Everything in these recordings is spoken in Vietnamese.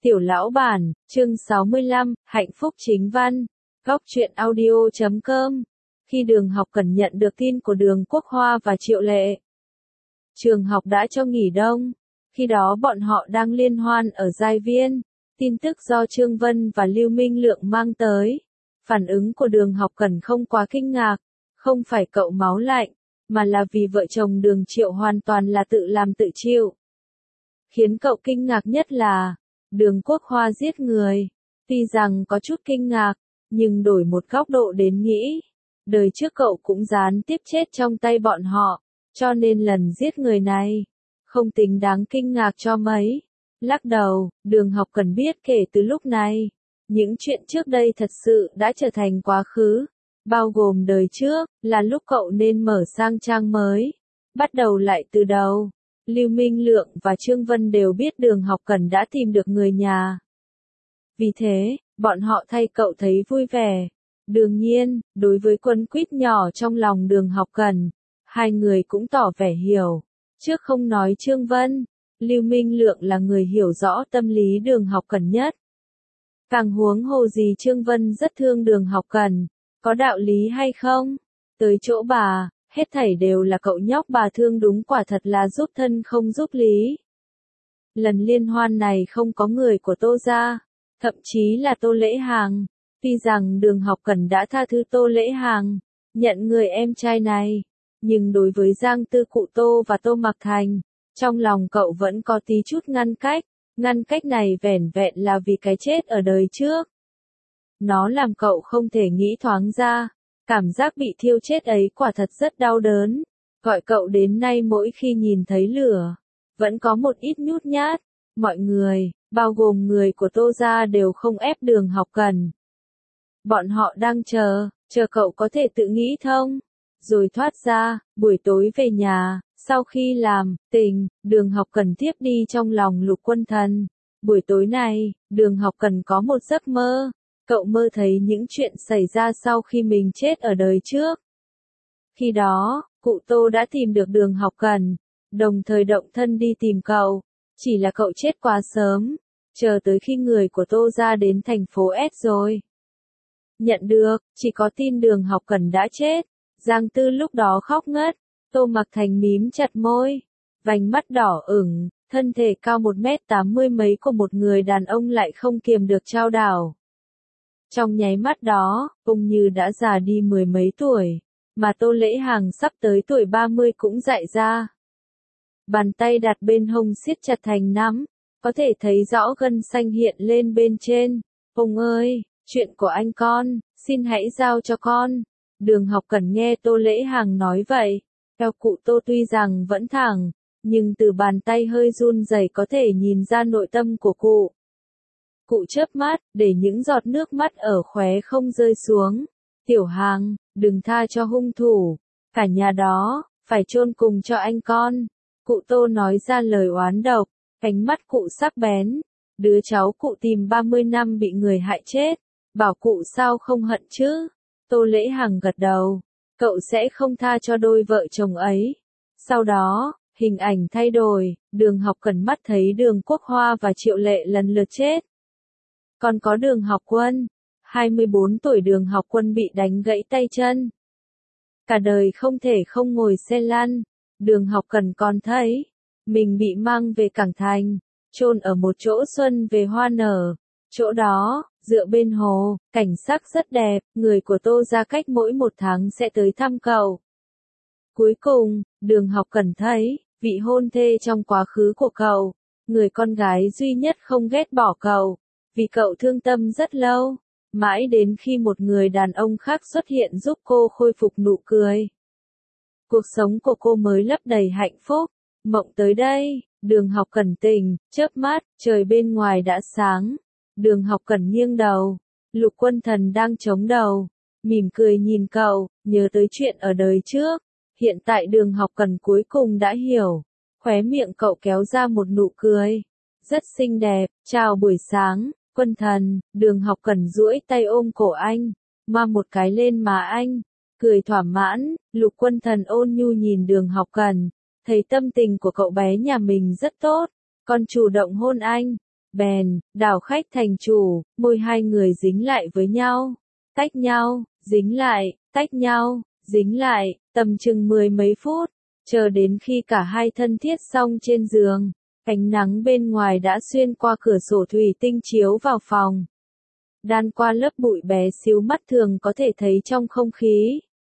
Tiểu lão bản, chương 65, hạnh phúc chính văn. Góc truyện audio.com. Khi Đường Học Cẩn nhận được tin của Đường Quốc Hoa và Triệu Lệ, trường học đã cho nghỉ đông. Khi đó bọn họ đang liên hoan ở giai viên. Tin tức do Trương Vân và Lưu Minh Lượng mang tới. Phản ứng của Đường Học Cẩn không quá kinh ngạc. Không phải cậu máu lạnh, mà là vì vợ chồng Đường Triệu hoàn toàn là tự làm tự chịu. Khiến cậu kinh ngạc nhất là Đường Quốc Hoa giết người. Tuy rằng có chút kinh ngạc, nhưng đổi một góc độ đến nghĩ, đời trước cậu cũng gián tiếp chết trong tay bọn họ, cho nên lần giết người này không tính đáng kinh ngạc cho mấy. Lắc đầu, Đường Học Cẩn biết kể từ lúc này, những chuyện trước đây thật sự đã trở thành quá khứ, bao gồm đời trước, là lúc cậu nên mở sang trang mới, bắt đầu lại từ đầu. Lưu Minh Lượng và Trương Vân đều biết Đường Học Cẩn đã tìm được người nhà. Vì thế, bọn họ thay cậu thấy vui vẻ. Đương nhiên, đối với Quân Quýt nhỏ trong lòng Đường Học Cẩn, hai người cũng tỏ vẻ hiểu. Trước không nói Trương Vân, Lưu Minh Lượng là người hiểu rõ tâm lý Đường Học Cẩn nhất. Càng huống hồ gì Trương Vân rất thương Đường Học Cẩn, có đạo lý hay không? Tới chỗ bà, hết thảy đều là cậu nhóc bà thương đúng quả thật là giúp thân không giúp lý. Lần liên hoan này không có người của Tô gia, thậm chí là Tô Lễ Hàng. Tuy rằng Đường Học Cẩn đã tha thứ Tô Lễ Hàng, nhận người em trai này, nhưng đối với Giang Tư Cụ Tô và Tô Mặc Thành, trong lòng cậu vẫn có tí chút ngăn cách. Ngăn cách này vẻn vẹn là vì cái chết ở đời trước. Nó làm cậu không thể nghĩ thoáng ra. Cảm giác bị thiêu chết ấy quả thật rất đau đớn, gọi cậu đến nay mỗi khi nhìn thấy lửa, vẫn có một ít nhút nhát. Mọi người, bao gồm người của Tô gia đều không ép Đường Học Cẩn. Bọn họ đang chờ cậu có thể tự nghĩ thông, rồi thoát ra. Buổi tối về nhà, sau khi làm tình, Đường Học Cẩn tiếp đi trong lòng Lục Quân Thần. Buổi tối này, Đường Học Cẩn có một giấc mơ. Cậu mơ thấy những chuyện xảy ra sau khi mình chết ở đời trước. Khi đó, cụ Tô đã tìm được Đường Học Cẩn, đồng thời động thân đi tìm cậu. Chỉ là cậu chết quá sớm, chờ tới khi người của Tô gia đến thành phố S rồi. Nhận được, chỉ có tin Đường Học Cẩn đã chết. Giang Tư lúc đó khóc ngất, Tô Mặc Thành mím chặt môi, vành mắt đỏ ửng, thân thể cao 1m80 mấy của một người đàn ông lại không kiềm được chao đảo. Trong nháy mắt đó, ông như đã già đi mười mấy tuổi, mà Tô Lễ Hàng sắp tới tuổi 30 cũng dại ra. Bàn tay đặt bên hông siết chặt thành nắm, có thể thấy rõ gân xanh hiện lên bên trên. Ông ơi, chuyện của anh con, xin hãy giao cho con. Đường Học Cẩn nghe Tô Lễ Hàng nói vậy, eo cụ Tô tuy rằng vẫn thẳng, nhưng từ bàn tay hơi run rẩy có thể nhìn ra nội tâm của cụ. Cụ chớp mắt, để những giọt nước mắt ở khóe không rơi xuống. Tiểu Hàng, đừng tha cho hung thủ. Cả nhà đó, phải chôn cùng cho anh con. Cụ Tô nói ra lời oán độc, ánh mắt cụ sắc bén. Đứa cháu cụ tìm 30 năm bị người hại chết. Bảo cụ sao không hận chứ? Tô Lễ Hàng gật đầu. Cậu sẽ không tha cho đôi vợ chồng ấy. Sau đó, hình ảnh thay đổi. Đường Học Cẩn mắt thấy Đường Quốc Hoa và Triệu Lệ lần lượt chết. Còn có Đường Học Quân, 24 tuổi Đường Học Quân bị đánh gãy tay chân. Cả đời không thể không ngồi xe lăn. Đường Học Cẩn còn thấy, mình bị mang về Cảng Thành, chôn ở một chỗ xuân về hoa nở. Chỗ đó, dựa bên hồ, cảnh sắc rất đẹp, người của Tô gia cách mỗi 1 tháng sẽ tới thăm cậu. Cuối cùng, Đường Học Cẩn thấy, vị hôn thê trong quá khứ của cậu, người con gái duy nhất không ghét bỏ cậu. Vì cậu thương tâm rất lâu, mãi đến khi một người đàn ông khác xuất hiện giúp cô khôi phục nụ cười. Cuộc sống của cô mới lấp đầy hạnh phúc. Mộng tới đây, Đường Học Cẩn tỉnh, chớp mắt, trời bên ngoài đã sáng. Đường Học Cẩn nghiêng đầu, Lục Quân Thần đang chống đầu, mỉm cười nhìn cậu, nhớ tới chuyện ở đời trước. Hiện tại Đường Học Cẩn cuối cùng đã hiểu, khóe miệng cậu kéo ra một nụ cười. Rất xinh đẹp, chào buổi sáng. Quân Thần, Đường Học Cẩn duỗi tay ôm cổ anh, ma một cái lên má anh, cười thỏa mãn. Lục Quân Thần ôn nhu nhìn Đường Học Cẩn, thấy tâm tình của cậu bé nhà mình rất tốt, còn chủ động hôn anh. Bèn, đảo khách thành chủ, môi hai người dính lại với nhau, tách nhau, dính lại, tách nhau, dính lại, tầm chừng 10 mấy phút, chờ đến khi cả hai thân thiết xong trên giường, ánh nắng bên ngoài đã xuyên qua cửa sổ thủy tinh chiếu vào phòng. Đan qua lớp bụi bé xíu mắt thường có thể thấy trong không khí.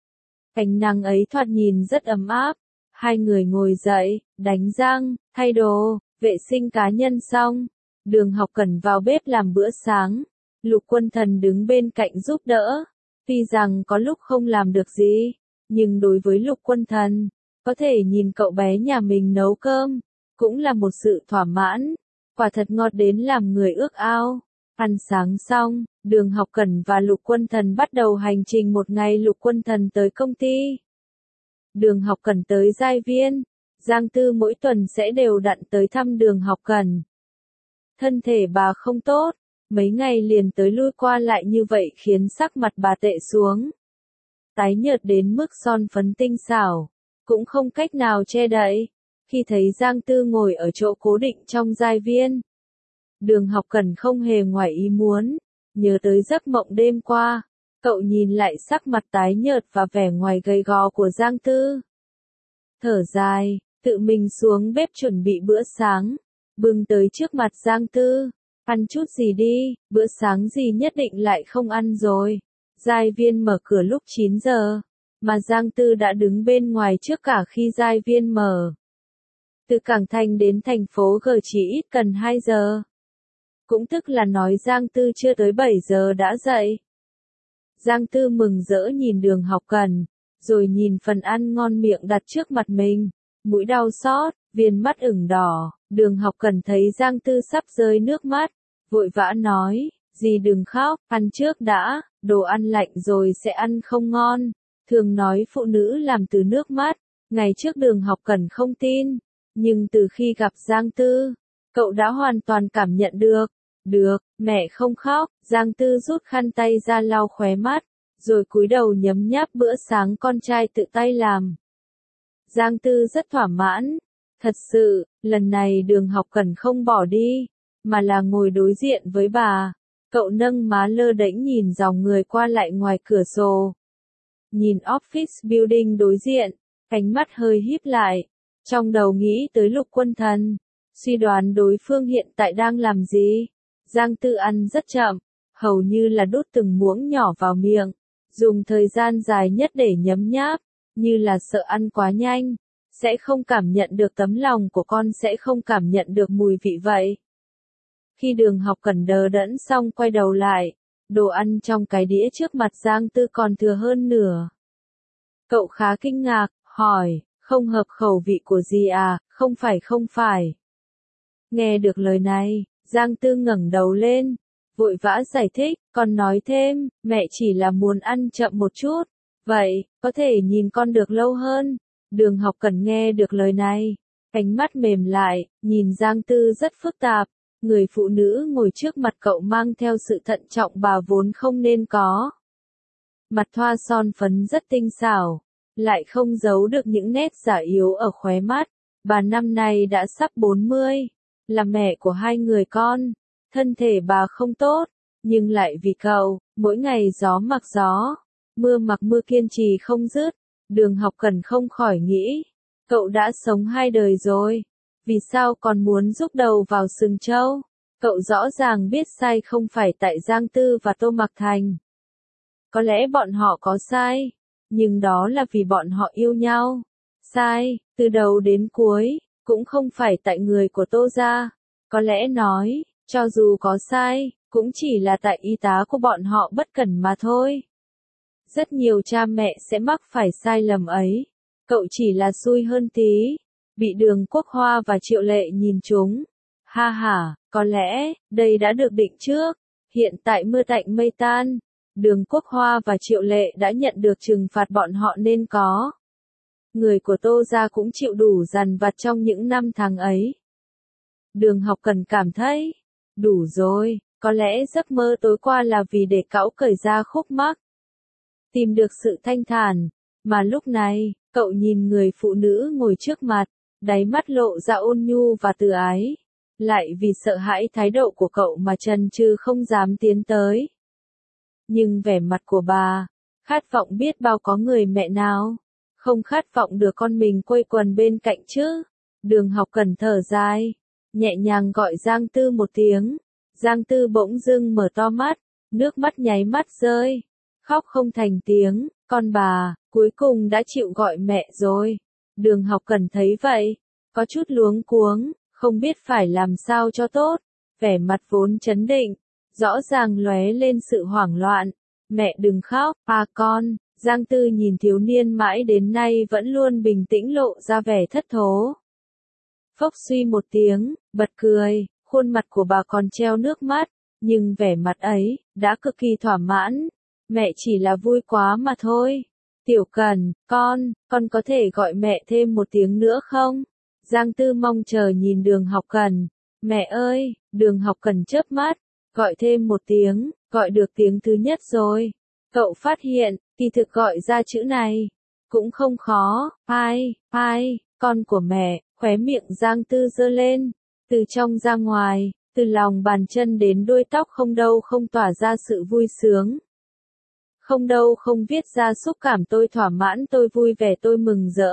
Ánh nắng ấy thoạt nhìn rất ấm áp. Hai người ngồi dậy, đánh răng, thay đồ, vệ sinh cá nhân xong. Đường Học Cẩn vào bếp làm bữa sáng. Lục Quân Thần đứng bên cạnh giúp đỡ. Tuy rằng có lúc không làm được gì, nhưng đối với Lục Quân Thần, có thể nhìn cậu bé nhà mình nấu cơm, cũng là một sự thỏa mãn. Quả thật ngọt đến làm người ước ao. Ăn sáng xong, Đường Học Cẩn và Lục Quân Thần bắt đầu hành trình một ngày. Lục Quân Thần tới công ty. Đường Học Cẩn tới Giai Viên. Giang Tư mỗi tuần sẽ đều đặn tới thăm Đường Học Cẩn. Thân thể bà không tốt, mấy ngày liền tới lui qua lại như vậy khiến sắc mặt bà tệ xuống. Tái nhợt đến mức son phấn tinh xảo, cũng không cách nào che đậy. Khi thấy Giang Tư ngồi ở chỗ cố định trong Giai Viên, Đường Học Cẩn không hề ngoài ý muốn, nhớ tới giấc mộng đêm qua, cậu nhìn lại sắc mặt tái nhợt và vẻ ngoài gầy gò của Giang Tư. Thở dài, tự mình xuống bếp chuẩn bị bữa sáng, bưng tới trước mặt Giang Tư, ăn chút gì đi, bữa sáng gì nhất định lại không ăn rồi. Giai Viên mở cửa lúc 9 giờ, mà Giang Tư đã đứng bên ngoài trước cả khi Giai Viên mở. Từ Cảng Thành đến thành phố G chỉ ít cần 2 giờ. Cũng tức là nói Giang Tư chưa tới 7 giờ đã dậy. Giang Tư mừng rỡ nhìn Đường Học Cẩn, rồi nhìn phần ăn ngon miệng đặt trước mặt mình, mũi đau xót, viền mắt ửng đỏ. Đường Học Cẩn thấy Giang Tư sắp rơi nước mắt, vội vã nói, dì đừng khóc, ăn trước đã, đồ ăn lạnh rồi sẽ ăn không ngon. Thường nói phụ nữ làm từ nước mắt, ngày trước Đường Học Cẩn không tin, nhưng từ khi gặp Giang Tư, cậu đã hoàn toàn cảm nhận được. Được, mẹ không khóc. Giang Tư rút khăn tay ra lau khóe mắt, rồi cúi đầu nhấm nháp bữa sáng con trai tự tay làm. Giang Tư rất thỏa mãn. Thật sự, lần này Đường Học Cẩn không bỏ đi, mà là ngồi đối diện với bà. Cậu nâng má lơ đễnh nhìn dòng người qua lại ngoài cửa sổ. Nhìn office building đối diện, ánh mắt hơi híp lại, trong đầu nghĩ tới Lục Quân Thần, suy đoán đối phương hiện tại đang làm gì. Giang Tư ăn rất chậm, hầu như là đút từng muỗng nhỏ vào miệng, dùng thời gian dài nhất để nhấm nháp, như là sợ ăn quá nhanh, sẽ không cảm nhận được tấm lòng của con, sẽ không cảm nhận được mùi vị vậy. Khi Đường Học Cẩn đờ đẫn xong quay đầu lại, đồ ăn trong cái đĩa trước mặt Giang Tư còn thừa hơn nửa. Cậu khá kinh ngạc, hỏi, không hợp khẩu vị của dì à, không phải. Nghe được lời này, Giang Tư ngẩng đầu lên, vội vã giải thích, còn nói thêm, mẹ chỉ là muốn ăn chậm một chút, vậy, có thể nhìn con được lâu hơn. Đường Học Cẩn nghe được lời này, ánh mắt mềm lại, nhìn Giang Tư rất phức tạp, người phụ nữ ngồi trước mặt cậu mang theo sự thận trọng bà vốn không nên có. Mặt thoa son phấn rất tinh xảo, lại không giấu được những nét giả yếu ở khóe mắt, bà năm nay đã sắp 40. Là mẹ của hai người con, thân thể bà không tốt, nhưng lại vì cậu, mỗi ngày gió mặc gió, mưa mặc mưa kiên trì không dứt. Đường Học Cẩn không khỏi nghĩ, cậu đã sống 2 đời rồi, vì sao còn muốn rúc đầu vào sừng trâu? Cậu rõ ràng biết sai không phải tại Giang Tư và Tô Mặc Thành. Có lẽ bọn họ có sai, nhưng đó là vì bọn họ yêu nhau. Sai, từ đầu đến cuối, cũng không phải tại người của Tô gia. Có lẽ nói, cho dù có sai, cũng chỉ là tại y tá của bọn họ bất cẩn mà thôi. Rất nhiều cha mẹ sẽ mắc phải sai lầm ấy. Cậu chỉ là xui hơn tí, bị Đường Quốc Hoa và Triệu Lệ nhìn trúng. Ha ha, có lẽ, đây đã được định trước. Hiện tại mưa tạnh mây tan, Đường Quốc Hoa và Triệu Lệ đã nhận được trừng phạt bọn họ nên có. Người của Tô gia cũng chịu đủ dằn vặt trong những năm tháng ấy. Đường Học Cẩn cảm thấy, đủ rồi, có lẽ giấc mơ tối qua là vì để cậu cởi ra khúc mắc, tìm được sự thanh thản, mà lúc này, cậu nhìn người phụ nữ ngồi trước mặt, đáy mắt lộ ra ôn nhu và từ ái. lại vì sợ hãi thái độ của cậu mà chần chừ không dám tiến tới. Nhưng vẻ mặt của bà, khát vọng biết bao có người mẹ nào, không khát vọng được con mình quây quần bên cạnh chứ. Đường Học Cần thở dài, nhẹ nhàng gọi Giang Tư một tiếng. Giang Tư bỗng dưng mở to mắt, nước mắt nháy mắt rơi, khóc không thành tiếng. Con bà, cuối cùng đã chịu gọi mẹ rồi. Đường Học Cần thấy vậy, có chút luống cuống, không biết phải làm sao cho tốt. Vẻ mặt vốn trấn định, rõ ràng lóe lên sự hoảng loạn. Mẹ đừng khóc, con. Giang Tư nhìn thiếu niên mãi đến nay vẫn luôn bình tĩnh lộ ra vẻ thất thố. Phốc suy một tiếng, bật cười, khuôn mặt của bà còn treo nước mắt, nhưng vẻ mặt ấy, đã cực kỳ thỏa mãn. Mẹ chỉ là vui quá mà thôi. Tiểu Cần, con có thể gọi mẹ thêm một tiếng nữa không? Giang Tư mong chờ nhìn Đường Học Cần. Mẹ ơi, Đường Học Cần chớp mắt, gọi thêm một tiếng, gọi được tiếng thứ nhất rồi. Cậu phát hiện, kỳ thực gọi ra chữ này, cũng không khó. Ai, con của mẹ. Khóe miệng Giang Tư giơ lên, từ trong ra ngoài, từ lòng bàn chân đến đuôi tóc không đâu không tỏa ra sự vui sướng. Không đâu không viết ra xúc cảm tôi thỏa mãn, tôi vui vẻ, tôi mừng rỡ.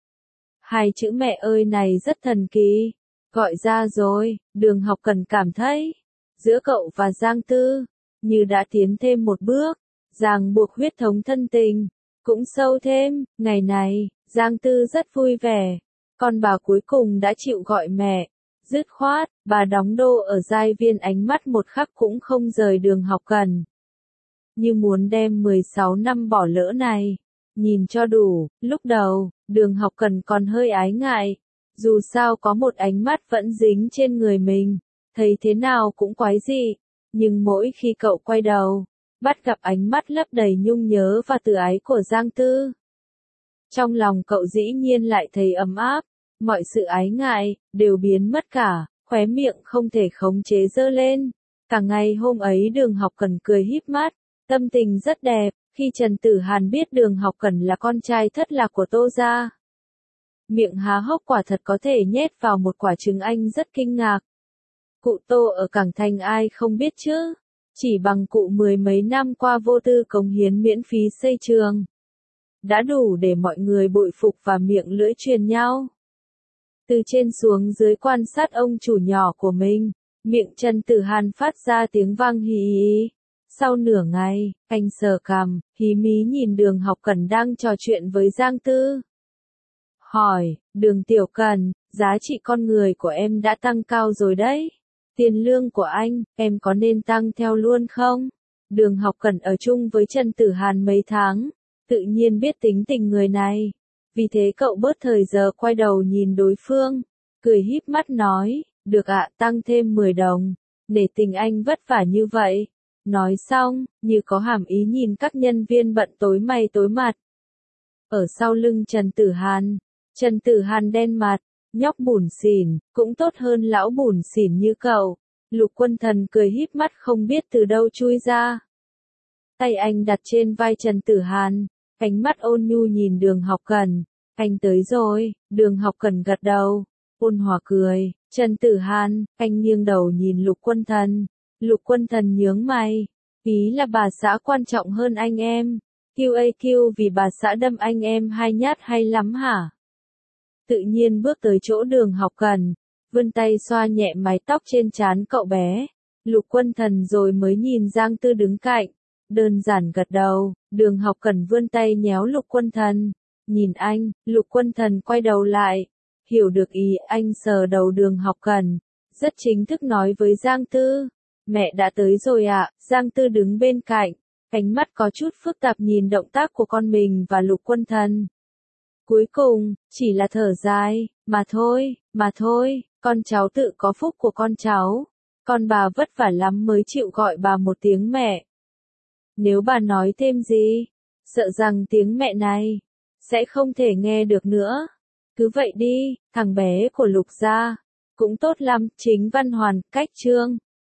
Hai chữ mẹ ơi này rất thần kỳ. Gọi ra rồi, Đường Học Cần cảm thấy, giữa cậu và Giang Tư, như đã tiến thêm một bước, ràng buộc huyết thống thân tình, cũng sâu thêm. Ngày này, Giang Tư rất vui vẻ. Con bà cuối cùng đã chịu gọi mẹ. Dứt khoát, bà đóng đô ở Giai Viên, ánh mắt một khắc cũng không rời Đường Học Cần. Như muốn đem 16 năm bỏ lỡ này, nhìn cho đủ. Lúc đầu, Đường Học Cần còn hơi ái ngại. Dù sao có một ánh mắt vẫn dính trên người mình, thấy thế nào cũng quái dị. Nhưng mỗi khi cậu quay đầu, bắt gặp ánh mắt lấp đầy nhung nhớ và từ ái của Giang Tư, trong lòng cậu dĩ nhiên lại thấy ấm áp, mọi sự ái ngại, đều biến mất cả, khóe miệng không thể khống chế giơ lên. Cả ngày hôm ấy Đường Học Cần cười híp mắt, tâm tình rất đẹp, khi Trần Tử Hàn biết Đường Học Cần là con trai thất lạc của Tô gia. Miệng há hốc quả thật có thể nhét vào một quả trứng, anh rất kinh ngạc. Cụ Tô ở Cảng Thành ai không biết chứ, chỉ bằng cụ mười mấy năm qua vô tư cống hiến miễn phí xây trường, đã đủ để mọi người bội phục và miệng lưỡi truyền nhau. Từ trên xuống dưới quan sát ông chủ nhỏ của mình, miệng Trần Tử Hàn phát ra tiếng vang hí hí. Sau nửa ngày, anh sờ cằm, hí mí nhìn Đường Học Cần đang trò chuyện với Giang Tư. Hỏi, Đường Tiểu Cần, giá trị con người của em đã tăng cao rồi đấy. Tiền lương của anh, em có nên tăng theo luôn không? Đường Học Cần ở chung với Trần Tử Hàn mấy tháng, tự nhiên biết tính tình người này. Vì thế cậu bớt thời giờ quay đầu nhìn đối phương, cười híp mắt nói, được ạ, tăng thêm 10 đồng, để tình anh vất vả như vậy. Nói xong, như có hàm ý nhìn các nhân viên bận tối mày tối mặt. Ở sau lưng Trần Tử Hàn đen mặt, nhóc bủn xỉn, cũng tốt hơn lão bủn xỉn như cậu. Lục Quân Thần cười híp mắt không biết từ đâu chui ra. Tay anh đặt trên vai Trần Tử Hàn, ánh mắt ôn nhu nhìn Đường Học Cần. Anh tới rồi. Đường Học Cần gật đầu, ôn hòa cười. Trần Tử Hàn, anh nghiêng đầu nhìn Lục Quân Thần. Lục Quân Thần nhướng mày, ý là bà xã quan trọng hơn anh em. QAQ vì bà xã đâm anh em 2 nhát hay lắm hả? Tự nhiên bước tới chỗ Đường Học Cần, vươn tay xoa nhẹ mái tóc trên trán cậu bé. Lục Quân Thần rồi mới nhìn Giang Tư đứng cạnh, đơn giản gật đầu. Đường Học Cần vươn tay nhéo Lục Quân Thần, nhìn anh. Lục Quân Thần quay đầu lại, hiểu được ý anh, sờ đầu Đường Học Cần, rất chính thức nói với Giang Tư. Mẹ đã tới rồi ạ. Giang Tư đứng bên cạnh, ánh mắt có chút phức tạp nhìn động tác của con mình và Lục Quân Thần. Cuối cùng, chỉ là thở dài, mà thôi, con cháu tự có phúc của con cháu. Con bà vất vả lắm mới chịu gọi bà một tiếng mẹ. Nếu bà nói thêm gì, sợ rằng tiếng mẹ này sẽ không thể nghe được nữa. Cứ vậy đi, thằng bé của Lục gia cũng tốt lắm. Chính văn hoàn, cách chương